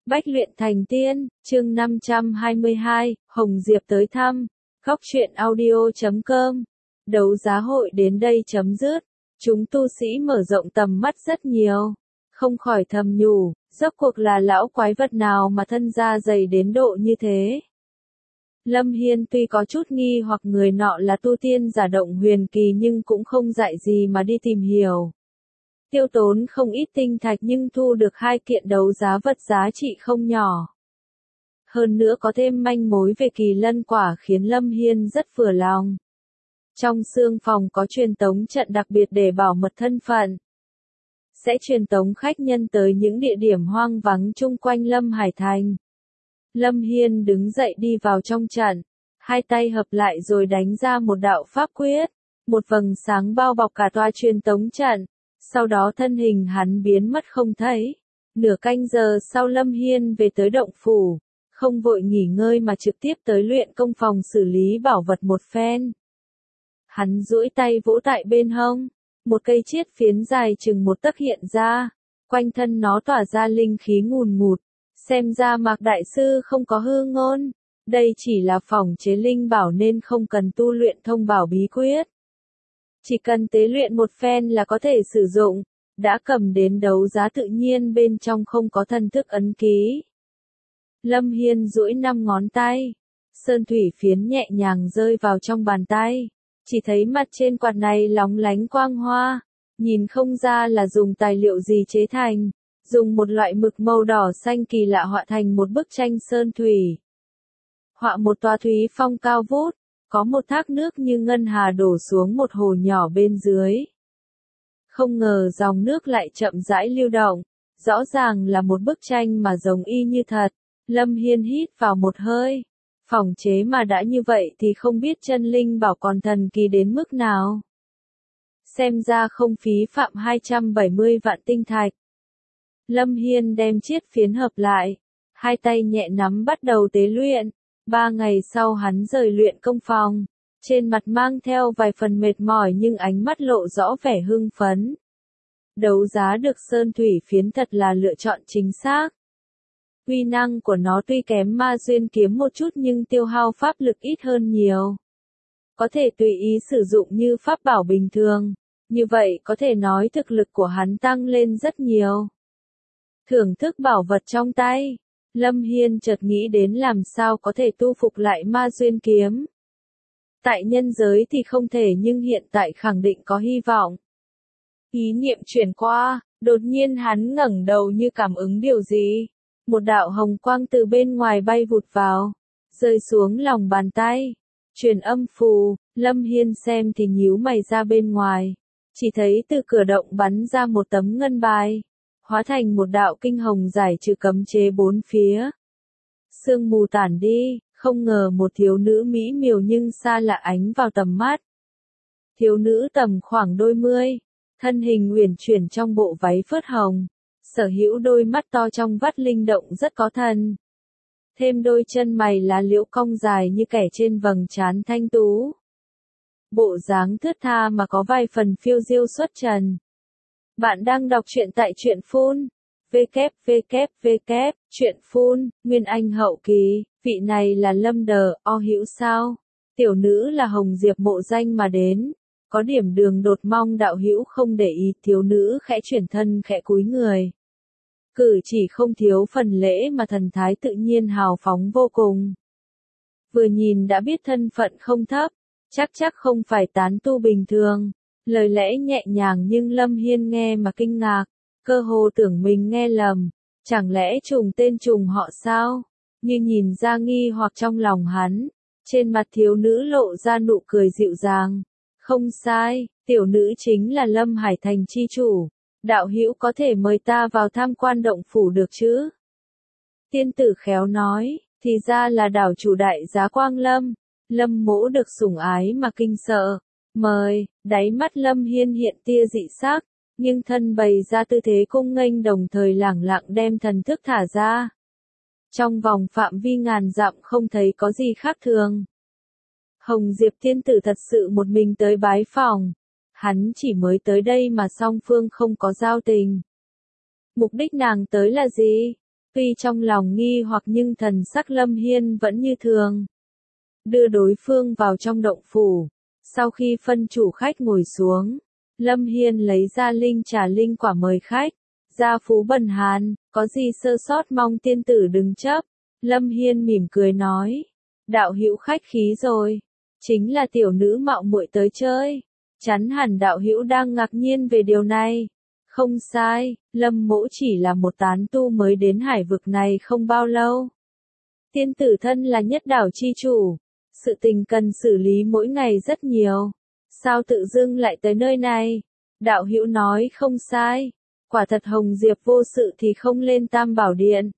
Bách luyện thành tiên, chương 522, Hồng Diệp tới thăm. Góc truyện audio.com. Đấu giá hội đến đây chấm dứt. Chúng tu sĩ mở rộng tầm mắt rất nhiều. Không khỏi thầm nhủ, rốt cuộc là lão quái vật nào mà thân da dày đến độ như thế. Lâm Hiên tuy có chút nghi hoặc người nọ là tu tiên giả động huyền kỳ nhưng cũng không dại gì mà đi tìm hiểu. Tiêu tốn không ít tinh thạch nhưng thu được 2 kiện đấu giá vật giá trị không nhỏ. Hơn nữa có thêm manh mối về kỳ lân quả khiến Lâm Hiên rất vừa lòng. Trong xương phòng có truyền tống trận đặc biệt để bảo mật thân phận. Sẽ truyền tống khách nhân tới những địa điểm hoang vắng chung quanh Lâm Hải Thành. Lâm Hiên đứng dậy đi vào trong trận, 2 tay hợp lại rồi đánh ra một đạo pháp quyết. Một vầng sáng bao bọc cả tòa truyền tống trận. Sau đó thân hình hắn biến mất không thấy. Nửa canh giờ sau Lâm Hiên về tới động phủ, không vội nghỉ ngơi mà trực tiếp tới luyện công phòng xử lý bảo vật một phen. Hắn duỗi tay vỗ tại bên hông, một cây chiết phiến dài chừng 1 tấc hiện ra, quanh thân nó tỏa ra linh khí ngùn ngụt, xem ra Mạc Đại Sư không có hư ngôn, đây chỉ là phòng chế linh bảo nên không cần tu luyện thông bảo bí quyết. Chỉ cần tế luyện một phen là có thể sử dụng, đã cầm đến đấu giá tự nhiên bên trong không có thần thức ấn ký. Lâm Hiên duỗi 5 ngón tay, sơn thủy phiến nhẹ nhàng rơi vào trong bàn tay, chỉ thấy mặt trên quạt này lóng lánh quang hoa, nhìn không ra là dùng tài liệu gì chế thành, dùng một loại mực màu đỏ xanh kỳ lạ họa thành một bức tranh sơn thủy. Họa một tòa thúy phong cao vút. Có một thác nước như ngân hà đổ xuống một hồ nhỏ bên dưới. Không ngờ dòng nước lại chậm rãi lưu động, rõ ràng là một bức tranh mà giống y như thật. Lâm Hiên hít vào một hơi, phòng chế mà đã như vậy thì không biết chân linh bảo còn thần kỳ đến mức nào. Xem ra không phí phạm 270 vạn tinh thạch. Lâm Hiên đem chiết phiến hợp lại, 2 tay nhẹ nắm bắt đầu tế luyện. 3 ngày sau hắn rời luyện công phòng, trên mặt mang theo vài phần mệt mỏi nhưng ánh mắt lộ rõ vẻ hưng phấn. Đấu giá được sơn thủy phiến thật là lựa chọn chính xác. Uy năng của nó tuy kém ma duyên kiếm một chút nhưng tiêu hao pháp lực ít hơn nhiều. Có thể tùy ý sử dụng như pháp bảo bình thường, như vậy có thể nói thực lực của hắn tăng lên rất nhiều. Thưởng thức bảo vật trong tay. Lâm Hiên chợt nghĩ đến làm sao có thể tu phục lại ma duyên kiếm. Tại nhân giới thì không thể nhưng hiện tại khẳng định có hy vọng. Ý niệm chuyển qua, đột nhiên hắn ngẩng đầu như cảm ứng điều gì. Một đạo hồng quang từ bên ngoài bay vụt vào, rơi xuống lòng bàn tay. Truyền âm phù, Lâm Hiên xem thì nhíu mày ra bên ngoài. Chỉ thấy từ cửa động bắn ra một tấm ngân bài. Hóa thành một đạo kinh hồng giải trừ cấm chế 4 phía. Sương mù tản đi, không ngờ một thiếu nữ mỹ miều nhưng xa lạ ánh vào tầm mắt. Thiếu nữ tầm khoảng đôi mươi, thân hình uyển chuyển trong bộ váy phớt hồng, sở hữu đôi mắt to trong vắt linh động rất có thần. Thêm đôi chân mày lá liễu cong dài như kẻ trên vầng trán thanh tú. Bộ dáng thướt tha mà có vài phần phiêu diêu xuất trần. Bạn đang đọc truyện tại truyện phun. Truyện phun, Nguyên Anh hậu kỳ, vị này là Lâm Đờ, O Hữu sao? Tiểu nữ là Hồng Diệp mộ danh mà đến. Có điểm đường đột mong đạo hữu không để ý. Thiếu nữ khẽ chuyển thân khẽ cúi người. Cử chỉ không thiếu phần lễ mà thần thái tự nhiên hào phóng vô cùng. Vừa nhìn đã biết thân phận không thấp, chắc không phải tán tu bình thường. Lời lẽ nhẹ nhàng nhưng Lâm Hiên nghe mà kinh ngạc, cơ hồ tưởng mình nghe lầm, chẳng lẽ trùng tên trùng họ sao? Như nhìn ra nghi hoặc trong lòng hắn, trên mặt thiếu nữ lộ ra nụ cười dịu dàng. Không sai, tiểu nữ chính là Lâm Hải Thành chi chủ, đạo hữu có thể mời ta vào tham quan động phủ được chứ? Tiên tử khéo nói, thì ra là đảo chủ đại giá Quang Lâm. Lâm mỗ được sủng ái mà kinh sợ. Mời, đáy mắt Lâm Hiên hiện tia dị sắc, nhưng thân bày ra tư thế cung nghênh đồng thời lẳng lặng đem thần thức thả ra. Trong vòng phạm vi ngàn dặm không thấy có gì khác thường. Hồng Diệp tiên tử thật sự một mình tới bái phòng. Hắn chỉ mới tới đây mà song phương không có giao tình. Mục đích nàng tới là gì? Tuy trong lòng nghi hoặc nhưng thần sắc Lâm Hiên vẫn như thường. Đưa đối phương vào trong động phủ. Sau khi phân chủ khách ngồi xuống, Lâm Hiên lấy ra linh trà linh quả mời khách. Gia phú bần hàn, có gì sơ sót mong tiên tử đừng chấp. Lâm Hiên mỉm cười nói. Đạo hữu khách khí rồi. Chính là tiểu nữ mạo muội tới chơi. Chắn hẳn đạo hữu đang ngạc nhiên về điều này. Không sai, Lâm mỗ chỉ là một tán tu mới đến hải vực này không bao lâu. Tiên tử thân là nhất đảo chi chủ. Sự tình cần xử lý mỗi ngày rất nhiều. Sao tự dưng lại tới nơi này? Đạo hữu nói không sai. Quả thật Hồng Diệp vô sự thì không lên Tam Bảo Điện.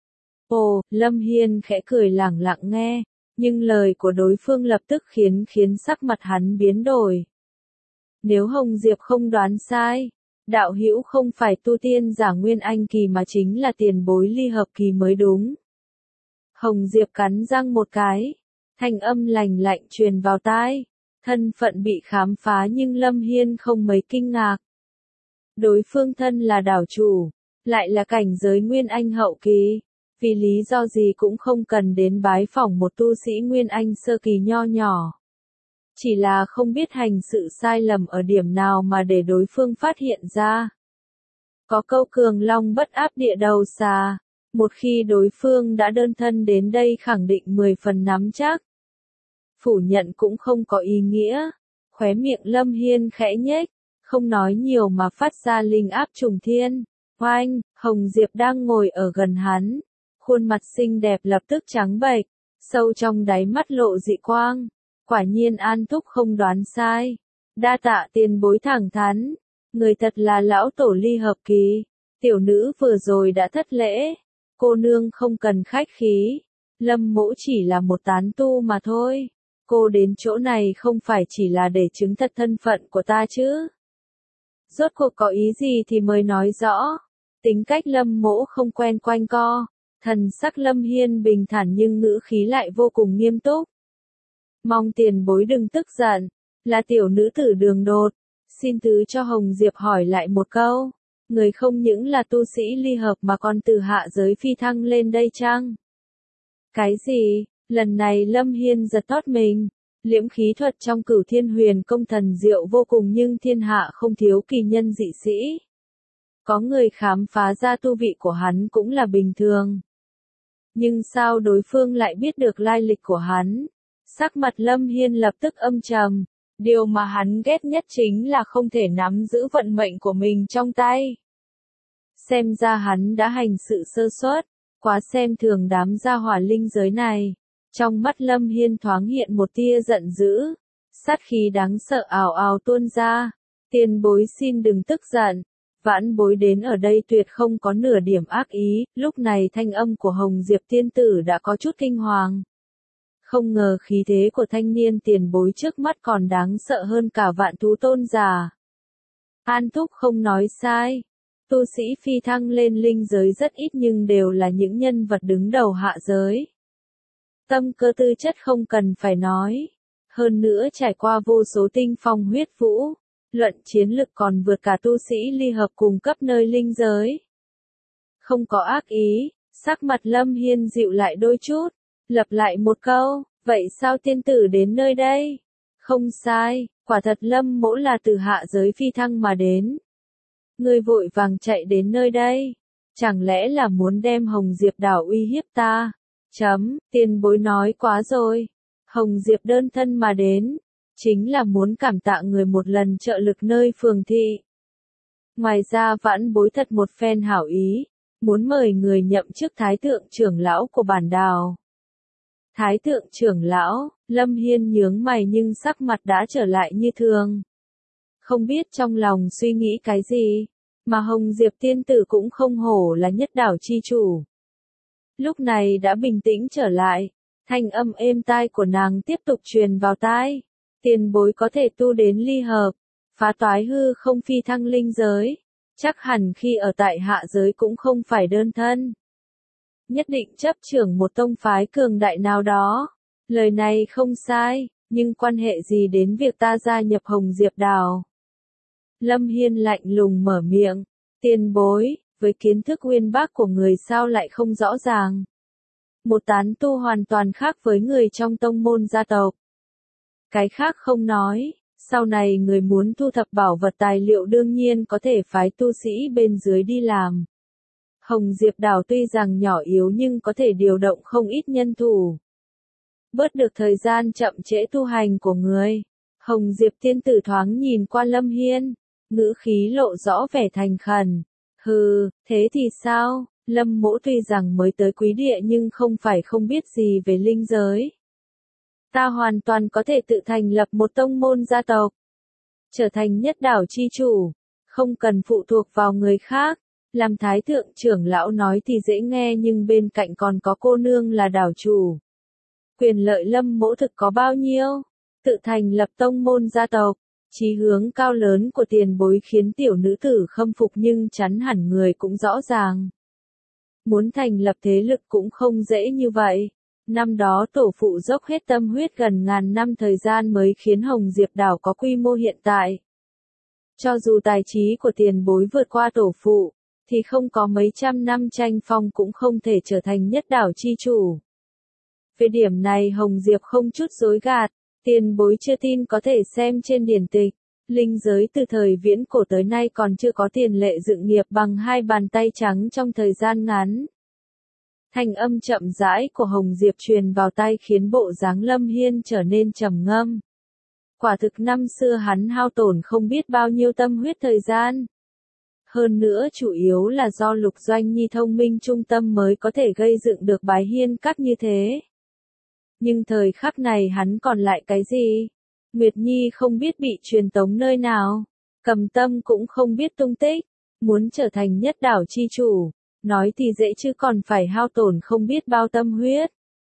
Ồ, Lâm Hiên khẽ cười lẳng lặng nghe. Nhưng lời của đối phương lập tức khiến sắc mặt hắn biến đổi. Nếu Hồng Diệp không đoán sai, đạo hữu không phải tu tiên giả Nguyên Anh kỳ mà chính là tiền bối ly hợp kỳ mới đúng. Hồng Diệp cắn răng một cái, thanh âm lành lạnh truyền vào tai. Thân phận bị khám phá nhưng Lâm Hiên không mấy kinh ngạc. Đối phương thân là đảo chủ, lại là cảnh giới Nguyên Anh hậu kỳ. Vì lý do gì cũng không cần đến bái phỏng một tu sĩ Nguyên Anh sơ kỳ nho nhỏ. Chỉ là không biết hành sự sai lầm ở điểm nào mà để đối phương phát hiện ra. Có câu cường long bất áp địa đầu xà. Một khi đối phương đã đơn thân đến đây khẳng định 10 phần nắm chắc. Phủ nhận cũng không có ý nghĩa. Khóe miệng Lâm Hiên khẽ nhếch, không nói nhiều mà phát ra linh áp trùng thiên. Oanh, Hồng Diệp đang ngồi ở gần hắn. Khuôn mặt xinh đẹp lập tức trắng bệch, sâu trong đáy mắt lộ dị quang. Quả nhiên An Thúc không đoán sai. Đa tạ tiền bối thẳng thắn. Người thật là lão tổ ly hợp kỳ. Tiểu nữ vừa rồi đã thất lễ. Cô nương không cần khách khí. Lâm mỗ chỉ là một tán tu mà thôi. Cô đến chỗ này không phải chỉ là để chứng thật thân phận của ta chứ. Rốt cuộc có ý gì thì mới nói rõ. Tính cách Lâm mỗ không quen quanh co. Thần sắc Lâm Hiên bình thản nhưng ngữ khí lại vô cùng nghiêm túc. Mong tiền bối đừng tức giận. Là tiểu nữ tử đường đột. Xin thứ cho Hồng Diệp hỏi lại một câu. Người không những là tu sĩ ly hợp mà còn từ hạ giới phi thăng lên đây chăng? Cái gì? Lần này Lâm Hiên giật thót mình. Liễm khí thuật trong Cửu Thiên Huyền công thần diệu vô cùng nhưng thiên hạ không thiếu kỳ nhân dị sĩ. Có người khám phá ra tu vị của hắn cũng là bình thường. Nhưng sao đối phương lại biết được lai lịch của hắn? Sắc mặt Lâm Hiên lập tức âm trầm. Điều mà hắn ghét nhất chính là không thể nắm giữ vận mệnh của mình trong tay. Xem ra hắn đã hành sự sơ suất, quá xem thường đám gia hỏa linh giới này. Trong mắt Lâm Hiên thoáng hiện một tia giận dữ. Sát khí đáng sợ ào ào tuôn ra. Tiền bối xin đừng tức giận. Vãn bối đến ở đây tuyệt không có nửa điểm ác ý. Lúc này thanh âm của Hồng Diệp tiên tử đã có chút kinh hoàng. Không ngờ khí thế của thanh niên tiền bối trước mắt còn đáng sợ hơn cả vạn thú tôn giả. An Thúc không nói sai. Tu sĩ phi thăng lên linh giới rất ít nhưng đều là những nhân vật đứng đầu hạ giới. Tâm cơ tư chất không cần phải nói. Hơn nữa trải qua vô số tinh phong huyết vũ. Luận chiến lực còn vượt cả tu sĩ ly hợp cùng cấp nơi linh giới. Không có ác ý, sắc mặt Lâm Hiên dịu lại đôi chút. Lặp lại một câu, vậy sao tiên tử đến nơi đây? Không sai, quả thật Lâm mỗ là từ hạ giới phi thăng mà đến. Ngươi vội vàng chạy đến nơi đây. Chẳng lẽ là muốn đem Hồng Diệp đảo uy hiếp ta? Tiền bối nói quá rồi. Hồng Diệp đơn thân mà đến. Chính là muốn cảm tạ người một lần trợ lực nơi phường thị. Ngoài ra vãn bối thật một phen hảo ý. Muốn mời người nhậm chức thái thượng trưởng lão của bản đảo. Thái thượng trưởng lão, Lâm Hiên nhướng mày nhưng sắc mặt đã trở lại như thường. Không biết trong lòng suy nghĩ cái gì, mà Hồng Diệp tiên tử cũng không hổ là nhất đảo chi chủ. Lúc này đã bình tĩnh trở lại, thanh âm êm tai của nàng tiếp tục truyền vào tai. Tiền bối có thể tu đến ly hợp, phá toái hư không phi thăng linh giới, chắc hẳn khi ở tại hạ giới cũng không phải đơn thân. Nhất định chấp trưởng một tông phái cường đại nào đó. Lời này không sai, nhưng quan hệ gì đến việc ta gia nhập Hồng Diệp đảo? Lâm Hiên lạnh lùng mở miệng. Tiền bối, với kiến thức uyên bác của người sao lại không rõ ràng. Một tán tu hoàn toàn khác với người trong tông môn gia tộc. Cái khác không nói, sau này người muốn thu thập bảo vật tài liệu đương nhiên có thể phái tu sĩ bên dưới đi làm. Hồng Diệp Đảo tuy rằng nhỏ yếu nhưng có thể điều động không ít nhân thủ. Bớt được thời gian chậm trễ tu hành của người. Hồng Diệp tiên tử thoáng nhìn qua Lâm Hiên, ngữ khí lộ rõ vẻ thành khẩn. Hừ, thế thì sao? Lâm Mỗ tuy rằng mới tới quý địa nhưng không phải không biết gì về linh giới. Ta hoàn toàn có thể tự thành lập một tông môn gia tộc, trở thành nhất đảo chi chủ, không cần phụ thuộc vào người khác. Làm thái thượng trưởng lão nói thì dễ nghe nhưng bên cạnh còn có cô nương là đảo chủ. Quyền lợi Lâm Mỗ thực có bao nhiêu? Tự thành lập tông môn gia tộc, chí hướng cao lớn của tiền bối khiến tiểu nữ tử khâm phục nhưng chắn hẳn người cũng rõ ràng. Muốn thành lập thế lực cũng không dễ như vậy. Năm đó tổ phụ dốc hết tâm huyết gần ngàn năm thời gian mới khiến Hồng Diệp Đảo có quy mô hiện tại. Cho dù tài trí của tiền bối vượt qua tổ phụ, thì không có mấy trăm năm tranh phong cũng không thể trở thành nhất đảo chi chủ. Về điểm này Hồng Diệp không chút dối gạt, tiền bối chưa tin có thể xem trên điển tịch. Linh giới từ thời viễn cổ tới nay còn chưa có tiền lệ dựng nghiệp bằng hai bàn tay trắng trong thời gian ngắn. Thanh âm chậm rãi của Hồng Diệp truyền vào tai khiến bộ dáng Lâm Hiên trở nên trầm ngâm. Quả thực năm xưa hắn hao tổn không biết bao nhiêu tâm huyết thời gian. Hơn nữa chủ yếu là do Lục Doanh Nhi thông minh trung tâm mới có thể gây dựng được Bái Hiên Các như thế. Nhưng thời khắc này hắn còn lại cái gì? Nguyệt Nhi không biết bị truyền tống nơi nào. Cầm Tâm cũng không biết tung tích. Muốn trở thành nhất đảo chi chủ, nói thì dễ chứ còn phải hao tổn không biết bao tâm huyết.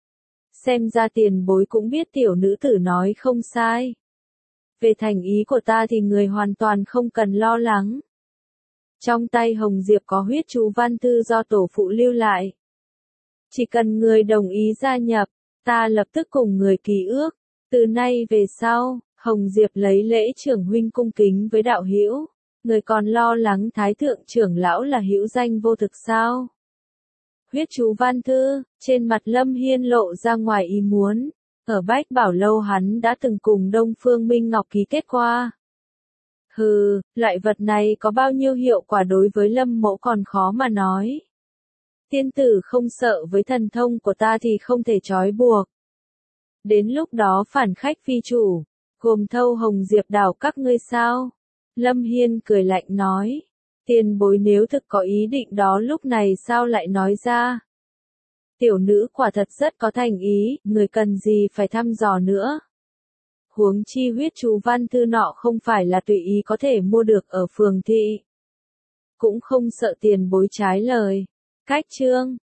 Xem ra tiền bối cũng biết tiểu nữ tử nói không sai. Về thành ý của ta thì người hoàn toàn không cần lo lắng. Trong tay Hồng Diệp có huyết chú văn thư do tổ phụ lưu lại. Chỉ cần người đồng ý gia nhập, ta lập tức cùng người ký ước. Từ nay về sau, Hồng Diệp lấy lễ trưởng huynh cung kính với đạo hữu. Người còn lo lắng thái thượng trưởng lão là hữu danh vô thực sao? Huyết chú văn thư, trên mặt Lâm Hiên lộ ra ngoài ý muốn. Ở Bách Bảo Lâu hắn đã từng cùng Đông Phương Minh Ngọc ký kết qua. Hừ, loại vật này có bao nhiêu hiệu quả đối với Lâm Mỗ còn khó mà nói. Tiên tử không sợ với thần thông của ta thì không thể trói buộc. Đến lúc đó phản khách phi chủ, gồm thâu Hồng Diệp Đảo các ngươi sao? Lâm Hiên cười lạnh nói. Tiền bối nếu thực có ý định đó lúc này sao lại nói ra? Tiểu nữ quả thật rất có thành ý, người cần gì phải thăm dò nữa. Huống chi huyết chú văn thư nọ không phải là tùy ý có thể mua được ở phường thị. Cũng không sợ tiền bối trái lời. Cách chương